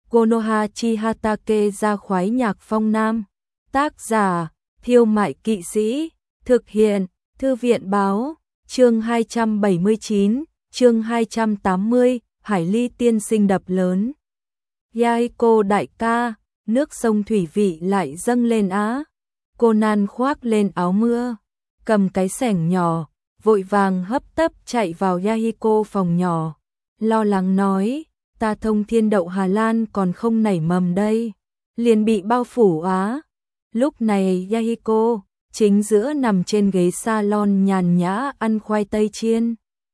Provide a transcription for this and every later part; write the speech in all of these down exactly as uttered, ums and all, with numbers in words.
Konoha Chihatake ra khoái nhạc phong nam. Tác giả, Thiêu Mại Kỵ Sĩ. Thực hiện, Thư viện Báo. Chương hai trăm bảy mươi chín, chương hai trăm tám mươi, Hải Ly tiên sinh đập lớn. Yahiko đại ca, nước sông thủy vị lại dâng lên á. Conan khoác lên áo mưa, cầm cái xẻng nhỏ, vội vàng hấp tấp chạy vào Yahiko phòng nhỏ, lo lắng nói, ta thông thiên đậu Hà Lan còn không nảy mầm đây, liền bị bao phủ á. Lúc này Yahiko chính giữa nằm trên ghế salon nhàn nhã ăn khoai tây chiên.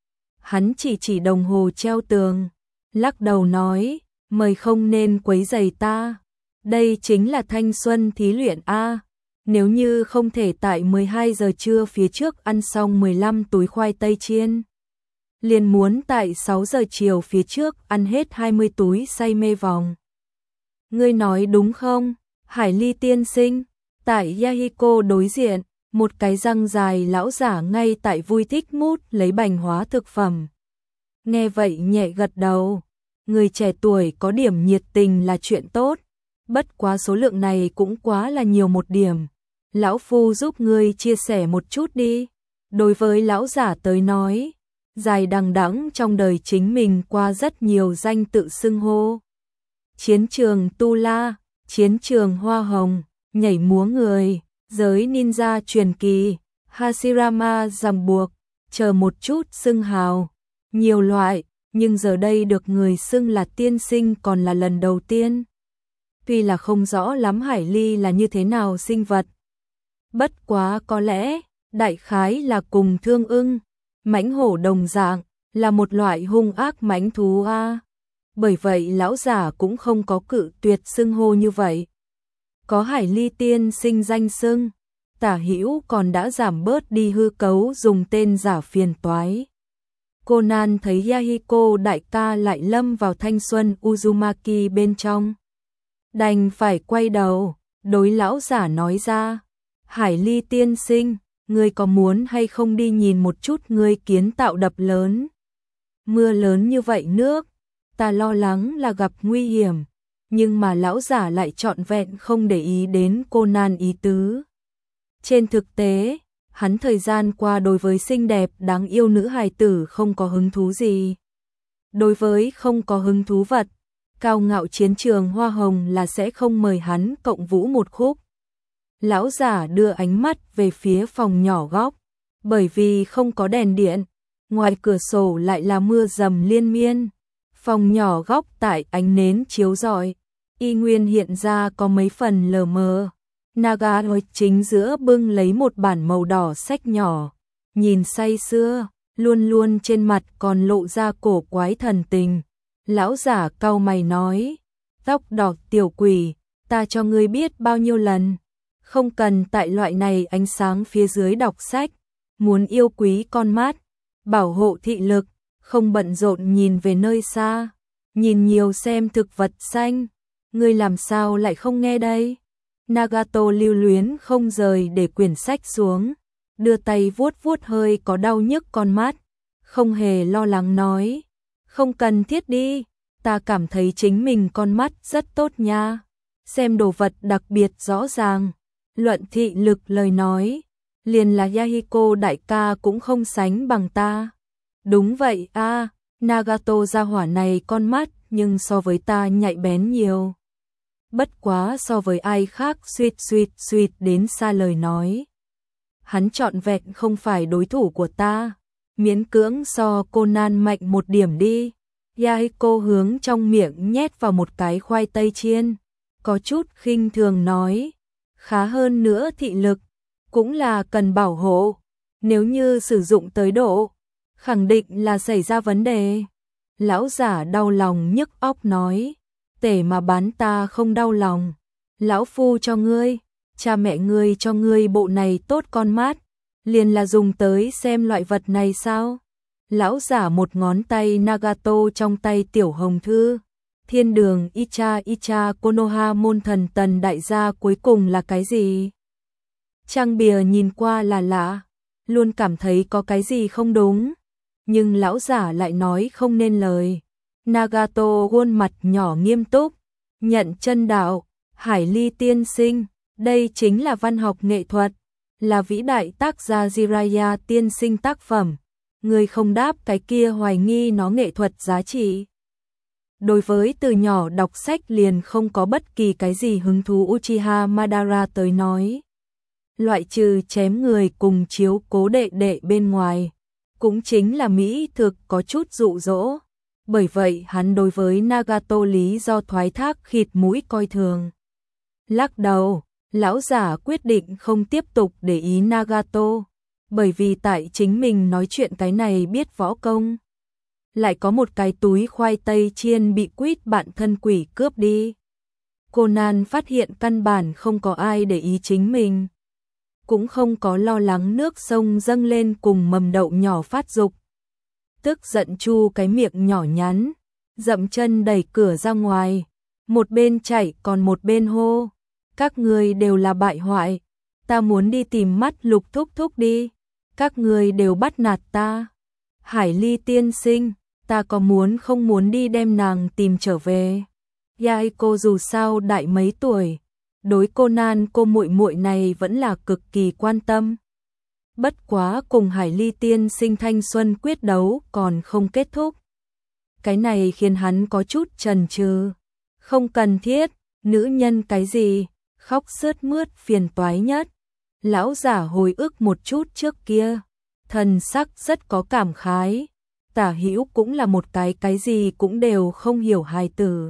Hắn chỉ chỉ đồng hồ treo tường, lắc đầu nói, mời không nên quấy rầy ta. Đây chính là thanh xuân thí luyện a. Nếu như không thể tại mười hai giờ trưa phía trước ăn xong mười lăm túi khoai tây chiên, liền muốn tại sáu giờ chiều phía trước ăn hết hai mươi túi say mê vòng. Ngươi nói đúng không, Hải Ly tiên sinh? Tại Yahiko đối diện, một cái răng dài lão giả ngay tại vui thích mút lấy bành hóa thực phẩm. Nghe vậy nhẹ gật đầu, người trẻ tuổi có điểm nhiệt tình là chuyện tốt, bất quá số lượng này cũng quá là nhiều một điểm. Lão phu giúp ngươi chia sẻ một chút đi. Đối với lão giả tới nói, dài đằng đẵng trong đời chính mình qua rất nhiều danh tự xưng hô. Chiến trường Tu La, chiến trường Hoa Hồng, nhảy múa người, giới ninja truyền kỳ, Hashirama ràng buộc, chờ một chút xưng hào, nhiều loại, nhưng giờ đây được người xưng là tiên sinh còn là lần đầu tiên. Tuy là không rõ lắm Hải Ly là như thế nào sinh vật, bất quá có lẽ, đại khái là cùng thương ưng, mãnh hổ đồng dạng, là một loại hung ác mãnh thú a. Bởi vậy lão giả cũng không có cự tuyệt xưng hô như vậy. Có Hải Ly tiên sinh danh xưng, Tả Hữu còn đã giảm bớt đi hư cấu dùng tên giả phiền toái. Conan thấy Yahiko đại ca lại lâm vào thanh xuân Uzumaki bên trong, đành phải quay đầu, đối lão giả nói ra, Hải Ly tiên sinh, ngươi có muốn hay không đi nhìn một chút ngươi kiến tạo đập lớn? Mưa lớn như vậy nước, ta lo lắng là gặp nguy hiểm, nhưng mà lão giả lại trọn vẹn không để ý đến Conan ý tứ. Trên thực tế, hắn thời gian qua đối với xinh đẹp đáng yêu nữ hài tử không có hứng thú gì. Đối với không có hứng thú vật, cao ngạo chiến trường Hoa Hồng là sẽ không mời hắn cộng vũ một khúc. Lão giả đưa ánh mắt về phía phòng nhỏ góc, bởi vì không có đèn điện, ngoài cửa sổ lại là mưa dầm liên miên. Phòng nhỏ góc tại ánh nến chiếu rọi, y nguyên hiện ra có mấy phần lờ mờ. Naga ngồi chính giữa bưng lấy một bản màu đỏ sách nhỏ, nhìn say sưa, luôn luôn trên mặt còn lộ ra cổ quái thần tình. Lão giả cau mày nói, tóc đỏ tiểu quỷ, ta cho ngươi biết bao nhiêu lần, không cần tại loại này ánh sáng phía dưới đọc sách, muốn yêu quý con mắt, bảo hộ thị lực, không bận rộn nhìn về nơi xa, nhìn nhiều xem thực vật xanh, ngươi làm sao lại không nghe đây? Nagato lưu luyến không rời để quyển sách xuống, đưa tay vuốt vuốt hơi có đau nhức con mắt, không hề lo lắng nói, không cần thiết đi, ta cảm thấy chính mình con mắt rất tốt nha, xem đồ vật đặc biệt rõ ràng, luận thị lực lời nói, liền là Yahiko đại ca cũng không sánh bằng ta. Đúng vậy a, à, Nagato gia hỏa này con mắt nhưng so với ta nhạy bén nhiều. Bất quá so với ai khác suýt suýt suýt đến xa lời nói. Hắn trọn vẹn không phải đối thủ của ta, miễn cưỡng so Conan mạnh một điểm đi. Yahiko hướng trong miệng nhét vào một cái khoai tây chiên, có chút khinh thường nói, khá hơn nữa thị lực, cũng là cần bảo hộ, nếu như sử dụng tới độ, khẳng định là xảy ra vấn đề. Lão giả đau lòng nhức óc nói, tể mà bán ta không đau lòng, lão phu cho ngươi, cha mẹ ngươi cho ngươi bộ này tốt con mắt, liền là dùng tới xem loại vật này sao? Lão giả một ngón tay Nagato trong tay tiểu hồng thư, thiên đường Icha Icha Konoha môn thần tần đại gia cuối cùng là cái gì? Trang bìa nhìn qua là lạ, luôn cảm thấy có cái gì không đúng, nhưng lão giả lại nói không nên lời. Nagato khuôn mặt nhỏ nghiêm túc, nhận chân đạo, Hải Ly tiên sinh, đây chính là văn học nghệ thuật, là vĩ đại tác gia Jiraiya tiên sinh tác phẩm, người không đáp cái kia hoài nghi nó nghệ thuật giá trị. Đối với từ nhỏ đọc sách liền không có bất kỳ cái gì hứng thú Uchiha Madara tới nói. Loại trừ chém người cùng chiếu cố đệ đệ bên ngoài, cũng chính là mỹ thực có chút dụ dỗ. Bởi vậy hắn đối với Nagato lý do thoái thác khịt mũi coi thường. Lắc đầu, lão giả quyết định không tiếp tục để ý Nagato, bởi vì tại chính mình nói chuyện cái này biết võ công. Lại có một cái túi khoai tây chiên bị quýt bạn thân quỷ cướp đi. Conan phát hiện căn bản không có ai để ý chính mình, cũng không có lo lắng nước sông dâng lên cùng mầm đậu nhỏ phát dục. Tức giận chu cái miệng nhỏ nhắn, dậm chân đẩy cửa ra ngoài, một bên chạy còn một bên hô, các người đều là bại hoại, ta muốn đi tìm mắt Lục thúc thúc đi, các người đều bắt nạt ta. Hải Ly tiên sinh, ta có muốn không muốn đi đem nàng tìm trở về. Yaiko dù sao đại mấy tuổi, đối Conan cô muội muội này vẫn là cực kỳ quan tâm. Bất quá cùng Hải Ly tiên sinh thanh xuân quyết đấu còn không kết thúc. Cái này khiến hắn có chút chần chừ. Không cần thiết, nữ nhân cái gì, khóc sướt mướt phiền toái nhất. Lão giả hồi ức một chút trước kia, thần sắc rất có cảm khái. Tả Hữu cũng là một cái cái gì cũng đều không hiểu hài tử.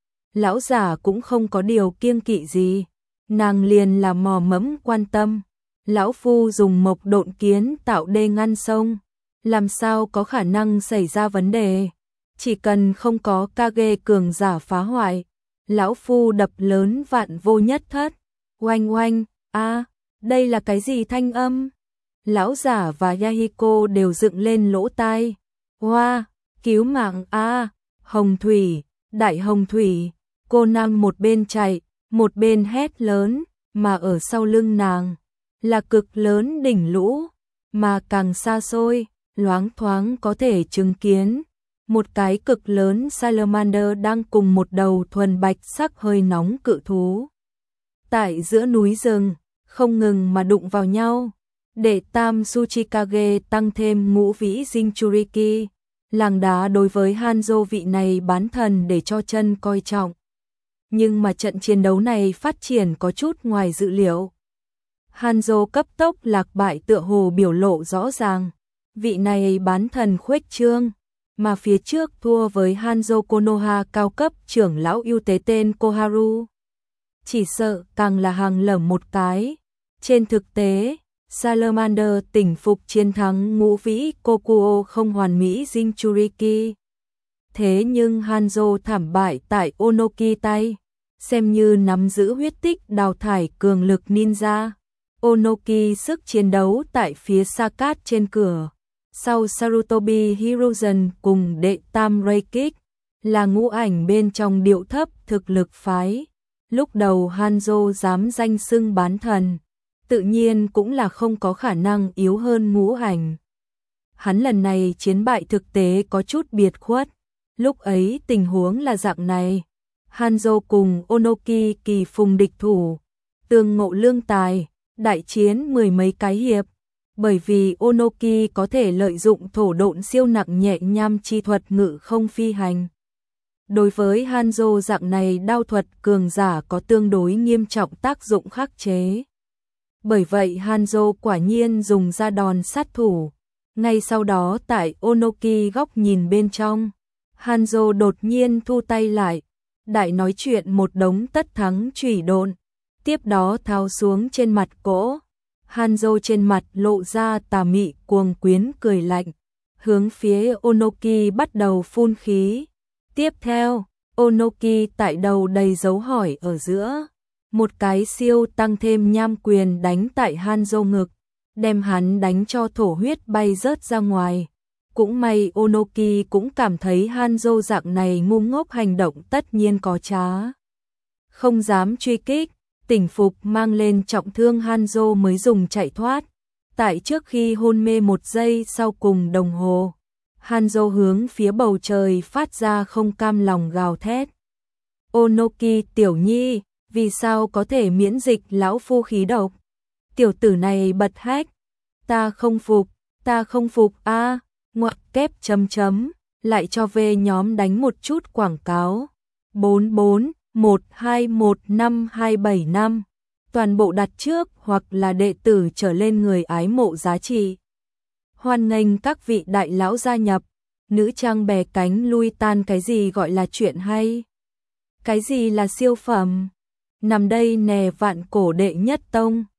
Lão giả cũng không có điều kiêng kỵ gì, nàng liền là mò mẫm quan tâm. Lão phu dùng mộc độn kiến tạo đê ngăn sông, làm sao có khả năng xảy ra vấn đề, chỉ cần không có Kage cường giả phá hoại, lão phu đập lớn vạn vô nhất thất. Oanh oanh, a, đây là cái gì thanh âm? Lão giả và Yahiko đều dựng lên lỗ tai. Hoa, cứu mạng a, hồng thủy, đại hồng thủy. Cô nàng một bên chạy, một bên hét lớn, mà ở sau lưng nàng là cực lớn đỉnh lũ, mà càng xa xôi, loáng thoáng có thể chứng kiến một cái cực lớn salamander đang cùng một đầu thuần bạch sắc hơi nóng cự thú tại giữa núi rừng, không ngừng mà đụng vào nhau. Để Tam Tsuchikage tăng thêm ngũ vĩ Jinchuriki, làng đá đối với Hanzo vị này bán thần để cho chân coi trọng. Nhưng mà trận chiến đấu này phát triển có chút ngoài dự liệu. Hanzo cấp tốc lạc bại tựa hồ biểu lộ rõ ràng, vị này bán thần khuếch trương, mà phía trước thua với Hanzo Konoha cao cấp trưởng lão ưu tế tên Koharu. Chỉ sợ càng là hàng lởm một cái. Trên thực tế, Salamander tỉnh phục chiến thắng ngũ vĩ Kokuo không hoàn mỹ Jinchuriki. Thế nhưng Hanzo thảm bại tại Onoki tay, xem như nắm giữ huyết tích đào thải cường lực ninja. Onoki sức chiến đấu tại phía Sakat trên cửa. Sau Sarutobi Hiruzen cùng đệ tam Reikik, là ngũ ảnh bên trong điệu thấp thực lực phái. Lúc đầu Hanzo dám danh xưng bán thần, tự nhiên cũng là không có khả năng yếu hơn ngũ ảnh. Hắn lần này chiến bại thực tế có chút biệt khuất. Lúc ấy tình huống là dạng này. Hanzo cùng Onoki kỳ phùng địch thủ, tương ngộ lương tài, đại chiến mười mấy cái hiệp. Bởi vì Onoki có thể lợi dụng thổ độn siêu nặng nhẹ nham chi thuật ngự không phi hành. Đối với Hanzo dạng này đao thuật cường giả có tương đối nghiêm trọng tác dụng khắc chế. Bởi vậy Hanzo quả nhiên dùng ra đòn sát thủ. Ngay sau đó tại Onoki góc nhìn bên trong, Hanzo đột nhiên thu tay lại, đại nói chuyện một đống tất thắng chủy độn, tiếp đó tháo xuống trên mặt cỗ. Hanzo trên mặt lộ ra tà mị cuồng quyến cười lạnh, hướng phía Onoki bắt đầu phun khí. Tiếp theo, Onoki tại đầu đầy dấu hỏi ở giữa, một cái siêu tăng thêm nham quyền đánh tại Hanzo ngực, đem hắn đánh cho thổ huyết bay rớt ra ngoài. Cũng may Onoki cũng cảm thấy Hanzo dạng này ngu ngốc hành động tất nhiên có trá. Không dám truy kích, tỉnh phục mang lên trọng thương Hanzo mới dùng chạy thoát. Tại trước khi hôn mê một giây sau cùng đồng hồ, Hanzo hướng phía bầu trời phát ra không cam lòng gào thét. Onoki tiểu nhi, vì sao có thể miễn dịch lão phu khí độc? Tiểu tử này bật hách. Ta không phục, ta không phục a, ngoặc kép chấm chấm, lại cho về nhóm đánh một chút quảng cáo. bốn bốn một hai một năm hai bảy năm. Toàn bộ đặt trước hoặc là đệ tử trở lên người ái mộ giá trị. Hoan nghênh các vị đại lão gia nhập. Nữ trang bè cánh lui tan, cái gì gọi là chuyện hay? Cái gì là siêu phẩm? Nằm đây nè, vạn cổ đệ nhất tông.